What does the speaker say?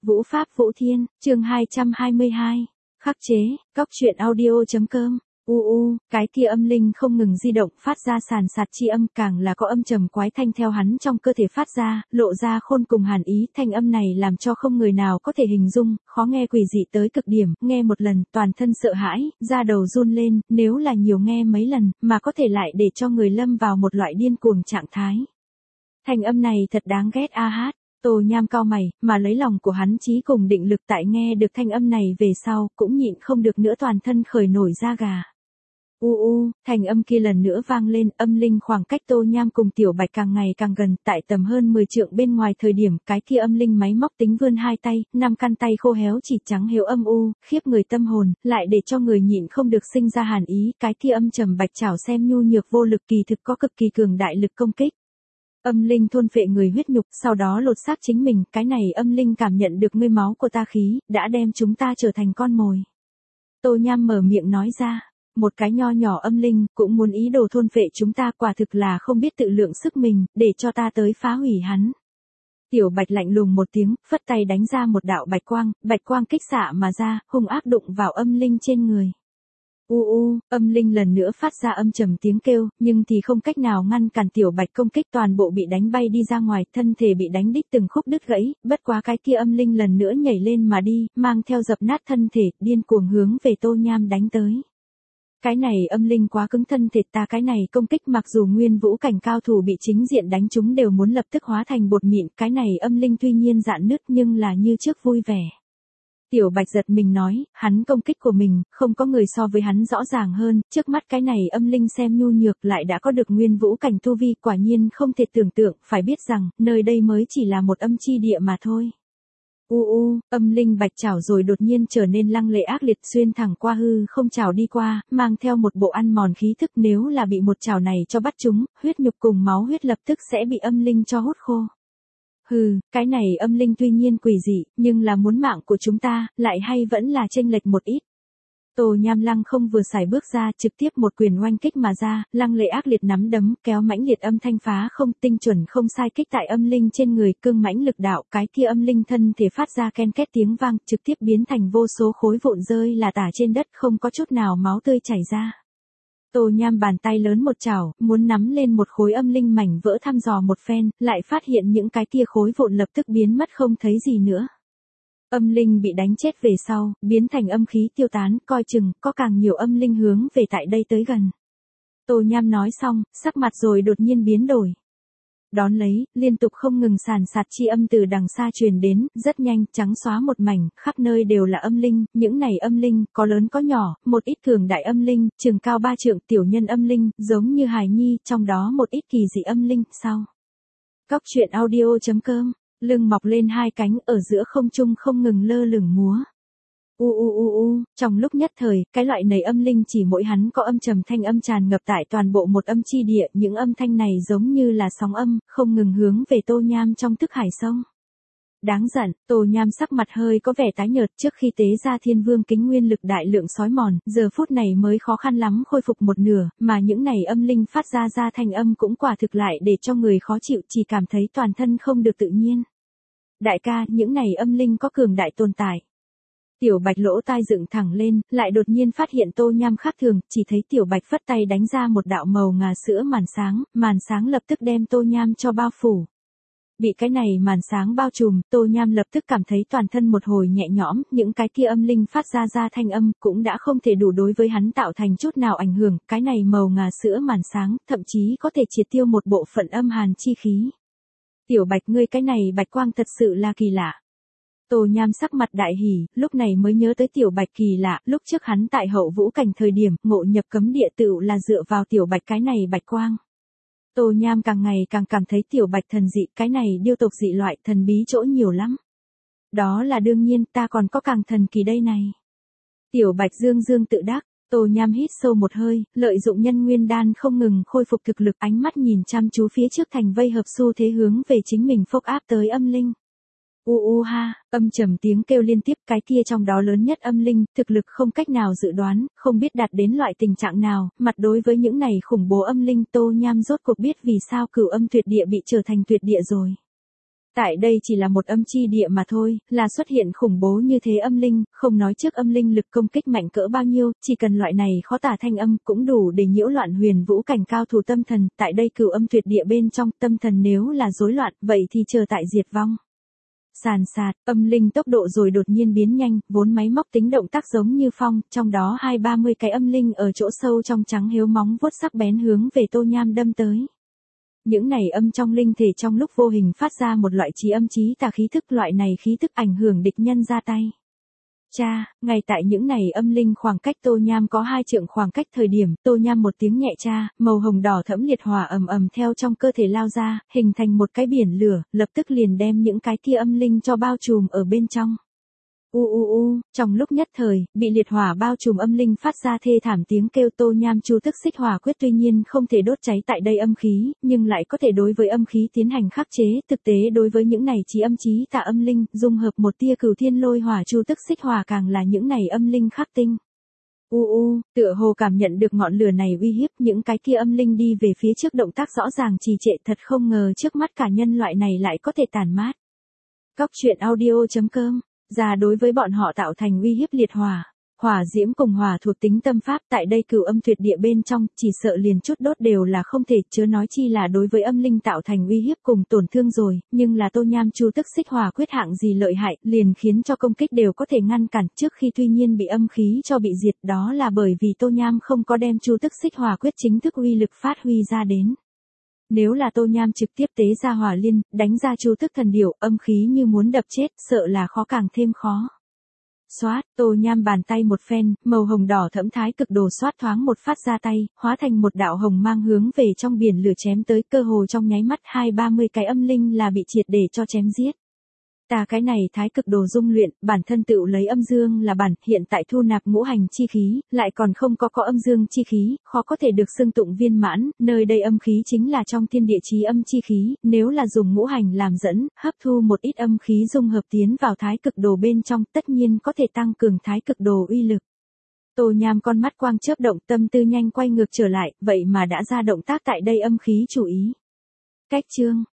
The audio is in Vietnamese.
Vũ Pháp Vũ Thiên, chương 222. Khắc chế, cóc truyện audio.com. Cái kia âm linh không ngừng di động phát ra sàn sạt chi âm, càng là có âm trầm quái thanh theo hắn trong cơ thể phát ra, lộ ra khôn cùng hàn ý. Thanh âm này làm cho không người nào có thể hình dung, khó nghe quỷ dị tới cực điểm, nghe một lần, toàn thân sợ hãi, da đầu run lên, nếu là nhiều nghe mấy lần, mà có thể lại để cho người lâm vào một loại điên cuồng trạng thái. Thanh âm này thật đáng ghét a hát. Tô Nham cau mày, mà lấy lòng của hắn chí cùng định lực tại nghe được thanh âm này về sau, cũng nhịn không được nữa toàn thân khởi nổi da gà. Thanh âm kia lần nữa vang lên, âm linh khoảng cách Tô Nham cùng Tiểu Bạch càng ngày càng gần, tại tầm hơn 10 trượng bên ngoài thời điểm, cái kia âm linh máy móc tính vươn hai tay, 5 căn tay khô héo chỉ trắng hiệu âm khiếp người tâm hồn, lại để cho người nhịn không được sinh ra hàn ý, cái kia âm trầm bạch chảo xem nhu nhược vô lực kỳ thực có cực kỳ cường đại lực công kích. Âm linh thôn phệ người huyết nhục, sau đó lột xác chính mình, cái này âm linh cảm nhận được ngươi máu của ta khí, đã đem chúng ta trở thành con mồi. Tô Nham mở miệng nói ra, một cái nho nhỏ âm linh, cũng muốn ý đồ thôn phệ chúng ta, quả thực là không biết tự lượng sức mình, để cho ta tới phá hủy hắn. Tiểu Bạch lạnh lùng một tiếng, phất tay đánh ra một đạo bạch quang kích xạ mà ra, hung ác đụng vào âm linh trên người. Âm linh lần nữa phát ra âm trầm tiếng kêu, nhưng thì không cách nào ngăn cản Tiểu Bạch công kích, toàn bộ bị đánh bay đi ra ngoài, thân thể bị đánh đích từng khúc đứt gãy, bất quá cái kia âm linh lần nữa nhảy lên mà đi, mang theo dập nát thân thể, điên cuồng hướng về Tô Nham đánh tới. Cái này âm linh quá cứng thân thể ta, cái này công kích mặc dù nguyên vũ cảnh cao thủ bị chính diện đánh chúng đều muốn lập tức hóa thành bột mịn, cái này âm linh tuy nhiên rạn nứt nhưng là như trước vui vẻ. Tiểu Bạch giật mình nói, hắn công kích của mình, không có người so với hắn rõ ràng hơn, trước mắt cái này âm linh xem nhu nhược lại đã có được nguyên vũ cảnh tu vi, quả nhiên không thể tưởng tượng, phải biết rằng, nơi đây mới chỉ là một âm chi địa mà thôi. Âm linh bạch chảo rồi đột nhiên trở nên lăng lệ ác liệt, xuyên thẳng qua hư không chảo đi qua, mang theo một bộ ăn mòn khí thức, nếu là bị một chảo này cho bắt chúng, huyết nhục cùng máu huyết lập tức sẽ bị âm linh cho hút khô. Cái này âm linh tuy nhiên quỷ dị, nhưng là muốn mạng của chúng ta, lại hay vẫn là chênh lệch một ít. Tô Nham lăng không vừa xài bước ra, trực tiếp một quyền oanh kích mà ra, lăng lệ ác liệt nắm đấm, kéo mãnh liệt âm thanh phá không, tinh chuẩn không sai kích tại âm linh trên người, cương mãnh lực đạo, cái kia âm linh thân thể phát ra ken két tiếng vang, trực tiếp biến thành vô số khối vụn rơi là tả trên đất, không có chút nào máu tươi chảy ra. Tô Nham bàn tay lớn một chảo, muốn nắm lên một khối âm linh mảnh vỡ thăm dò một phen, lại phát hiện những cái kia khối vụn lập tức biến mất không thấy gì nữa. Âm linh bị đánh chết về sau, biến thành âm khí tiêu tán, coi chừng, có càng nhiều âm linh hướng về tại đây tới gần. Tô Nham nói xong, sắc mặt rồi đột nhiên biến đổi. Đón lấy, liên tục không ngừng sàn sạt chi âm từ đằng xa truyền đến, rất nhanh, trắng xóa một mảnh, khắp nơi đều là âm linh, những này âm linh, có lớn có nhỏ, một ít cường đại âm linh, chừng cao 3 trượng tiểu nhân âm linh, giống như hài nhi, trong đó một ít kỳ dị âm linh, sau. Cóc truyện audio.com, lưng mọc lên hai cánh, ở giữa không trung không ngừng lơ lửng múa. Trong lúc nhất thời, cái loại này âm linh chỉ mỗi hắn có âm trầm thanh âm tràn ngập tại toàn bộ một âm chi địa, những âm thanh này giống như là sóng âm, không ngừng hướng về Tô Nham trong thức hải sông. Đáng giận, Tô Nham sắc mặt hơi có vẻ tái nhợt, trước khi tế ra thiên vương kính nguyên lực đại lượng sói mòn, giờ phút này mới khó khăn lắm khôi phục một nửa, mà những này âm linh phát ra thanh âm cũng quả thực lại để cho người khó chịu, chỉ cảm thấy toàn thân không được tự nhiên. Đại ca, những này âm linh có cường đại tồn tại. Tiểu Bạch lỗ tai dựng thẳng lên, lại đột nhiên phát hiện Tô Nham khác thường, chỉ thấy Tiểu Bạch phất tay đánh ra một đạo màu ngà sữa màn sáng lập tức đem Tô Nham cho bao phủ. Bị cái này màn sáng bao trùm, Tô Nham lập tức cảm thấy toàn thân một hồi nhẹ nhõm, những cái kia âm linh phát ra thanh âm, cũng đã không thể đủ đối với hắn tạo thành chút nào ảnh hưởng, cái này màu ngà sữa màn sáng, thậm chí có thể triệt tiêu một bộ phận âm hàn chi khí. Tiểu Bạch, ngươi cái này bạch quang thật sự là kỳ lạ. Tô Nham sắc mặt đại hỉ, lúc này mới nhớ tới Tiểu Bạch kỳ lạ, lúc trước hắn tại hậu vũ cảnh thời điểm, ngộ nhập cấm địa tựu là dựa vào Tiểu Bạch cái này bạch quang. Tô Nham càng ngày càng cảm thấy Tiểu Bạch thần dị, cái này điêu tộc dị loại thần bí chỗ nhiều lắm. Đó là đương nhiên, ta còn có càng thần kỳ đây này. Tiểu Bạch dương tự đắc. Tô Nham hít sâu một hơi, lợi dụng nhân nguyên đan không ngừng khôi phục thực lực, ánh mắt nhìn chăm chú phía trước thành vây hợp xu thế hướng về chính mình phốc áp tới âm linh. Âm trầm tiếng kêu liên tiếp, cái kia trong đó lớn nhất âm linh, thực lực không cách nào dự đoán, không biết đạt đến loại tình trạng nào, mặt đối với những này khủng bố âm linh, Tô Nham rốt cuộc biết vì sao Cửu Âm Tuyệt Địa bị trở thành tuyệt địa rồi. Tại đây chỉ là một âm chi địa mà thôi, là xuất hiện khủng bố như thế âm linh, không nói trước âm linh lực công kích mạnh cỡ bao nhiêu, chỉ cần loại này khó tả thanh âm cũng đủ để nhiễu loạn huyền vũ cảnh cao thủ tâm thần, tại đây cửu âm tuyệt địa bên trong tâm thần nếu là rối loạn, vậy thì chờ tại diệt vong. Sàn sạt, âm linh tốc độ rồi đột nhiên biến nhanh, vốn máy móc tính động tác giống như phong, trong đó 20-30 cái âm linh ở chỗ sâu trong trắng hiếu móng vuốt sắc bén hướng về Tô Nham đâm tới. Những này âm trong linh thể trong lúc vô hình phát ra một loại trí âm trí tà khí thức, loại này khí thức ảnh hưởng địch nhân ra tay. Cha, ngay tại những này âm linh khoảng cách Tô Nham có 2 trượng khoảng cách thời điểm, Tô Nham một tiếng nhẹ cha, màu hồng đỏ thẫm liệt hỏa ầm ầm theo trong cơ thể lao ra, hình thành một cái biển lửa, lập tức liền đem những cái kia âm linh cho bao trùm ở bên trong. Trong lúc nhất thời, bị liệt hỏa bao trùm âm linh phát ra thê thảm tiếng kêu. Tô Nham Chu Tức Xích Hỏa Quyết tuy nhiên không thể đốt cháy tại đây âm khí, nhưng lại có thể đối với âm khí tiến hành khắc chế, thực tế đối với những này trí âm trí tà âm linh, dung hợp một tia Cửu Thiên Lôi Hỏa Chu Tức Xích Hỏa càng là những này âm linh khắc tinh. Tựa hồ cảm nhận được ngọn lửa này uy hiếp, những cái kia âm linh đi về phía trước động tác rõ ràng trì trệ, thật không ngờ trước mắt cả nhân loại này lại có thể tàn mát. Góc truyện audio.com Ra đối với bọn họ tạo thành uy hiếp liệt hỏa, hỏa diễm cùng hỏa thuộc tính tâm pháp tại đây cửu âm tuyệt địa bên trong, chỉ sợ liền chút đốt đều là không thể, chớ nói chi là đối với âm linh tạo thành uy hiếp cùng tổn thương rồi, nhưng là Tô Nham Chu Tức Xích Hỏa Quyết hạng gì lợi hại, liền khiến cho công kích đều có thể ngăn cản, trước khi tuy nhiên bị âm khí cho bị diệt, đó là bởi vì Tô Nham không có đem Chu Tức Xích Hỏa Quyết chính thức uy lực phát huy ra đến. Nếu là Tô Nham trực tiếp tế ra hỏa liên, đánh ra Chu Tức Thần Điểu, âm khí như muốn đập chết, sợ là khó càng thêm khó. Xoát, Tô Nham bàn tay một phen, màu hồng đỏ thẫm thái cực đồ xoát thoáng một phát ra tay, hóa thành một đạo hồng mang hướng về trong biển lửa chém tới, cơ hồ trong nháy mắt 20-30 cái âm linh là bị triệt để cho chém giết. Ta cái này thái cực đồ dung luyện, bản thân tựu lấy âm dương là bản, hiện tại thu nạp ngũ hành chi khí, lại còn không có âm dương chi khí, khó có thể được xưng tụng viên mãn, nơi đây âm khí chính là trong thiên địa chí âm chi khí, nếu là dùng ngũ hành làm dẫn, hấp thu một ít âm khí dung hợp tiến vào thái cực đồ bên trong, tất nhiên có thể tăng cường thái cực đồ uy lực. Tô Nham con mắt quang chớp động, tâm tư nhanh quay ngược trở lại, vậy mà đã ra động tác tại đây âm khí chủ ý. Cách chương